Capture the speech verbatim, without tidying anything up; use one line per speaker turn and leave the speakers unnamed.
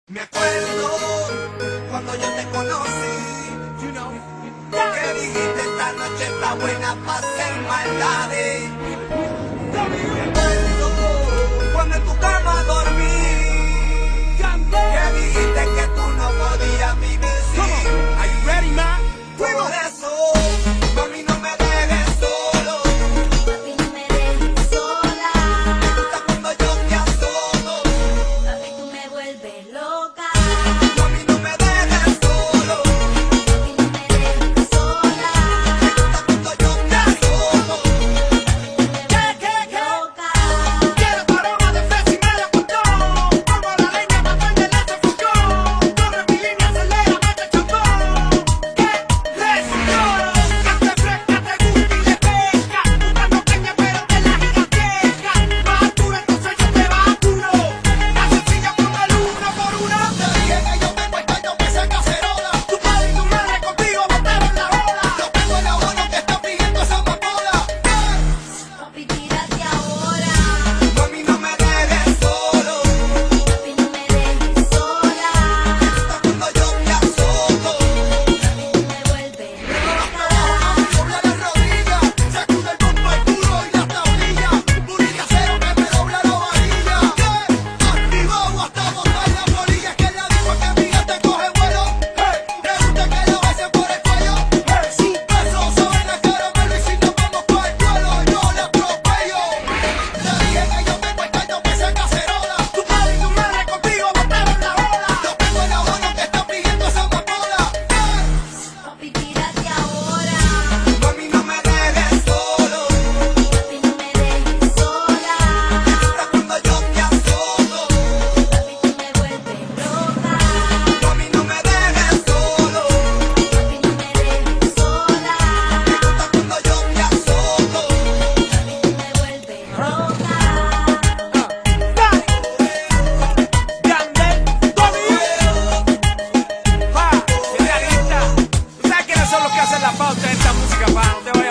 Me acuerdo cuando yo te conocí, you know, que dijiste esta noche está buena para hacer maldades. Me acuerdo cuando en tu cama dormí, que dijiste que tú no podías vivir sin. Are you ready, ma? Fuimos de eso, mami, no me dejes solo.
Papi, no me dejes sola.
Me gusta cuando yo te asomo.
Papi, tú me vuelves loca.
Mami, no me dejes solo.
Papi, no me dejes sola.
Me gusta cuando yo te asomo.
¿Qué, qué, qué? Loca.
Quiero paloma de fresa y medio costón. Como la leña mató en el ese fogón. Corre mi línea, acelera, mete chambón. ¿Qué? Let's go. Que te fresca, te gusta y le pesca. Buscando peña pero de la gigantesca. Más duro, entonces yo te vacuno. La sencilla con el uno por uno. Te dije que yo tengo el caldo que se cacerola. Tu padre y tu madre contigo botaron la bola. Yo tengo el abono que está pidiendo esa amapola.
Papi, tírate ahora.
Mami, no me dejes solo.
Papi, no me dejes sola.
Cuando yo te asomo.
Papi, tú me vuelves loca.
Dobla las rodillas, sacude el bombo al culo y las tablillas. Booty de acero que me dobla la varilla. ¿Qué? Activado hasta botar la polilla. Es que la dijo que mi te coge vuelo. Hey, le gusta que la besen por el cuello. Hey, su peso saben a caramelo y si nos vamos pa' el duelo yo la atropello. Te dije que yo tengo el caldo que se cacerola. Tu padre y tu madre contigo botaron la bola. Yo tengo el abono que está pidiendo esa amapola.
Papi, tírate ahora.
Mami, no me dejes solo.
Papi, no me dejes sola.
Cuando yo te asomo.
Papi, tú me vuelves loca.
Mami, no me dejes solo.
Papi, no me dejes sola.
Cuando yo te asomo.
Papi, tú me vuelves loca.
Yandel, Tommy. Pa, realista. ¿Tú sabes quiénes son los que hacen la pauta de esta música, pa? No te vayas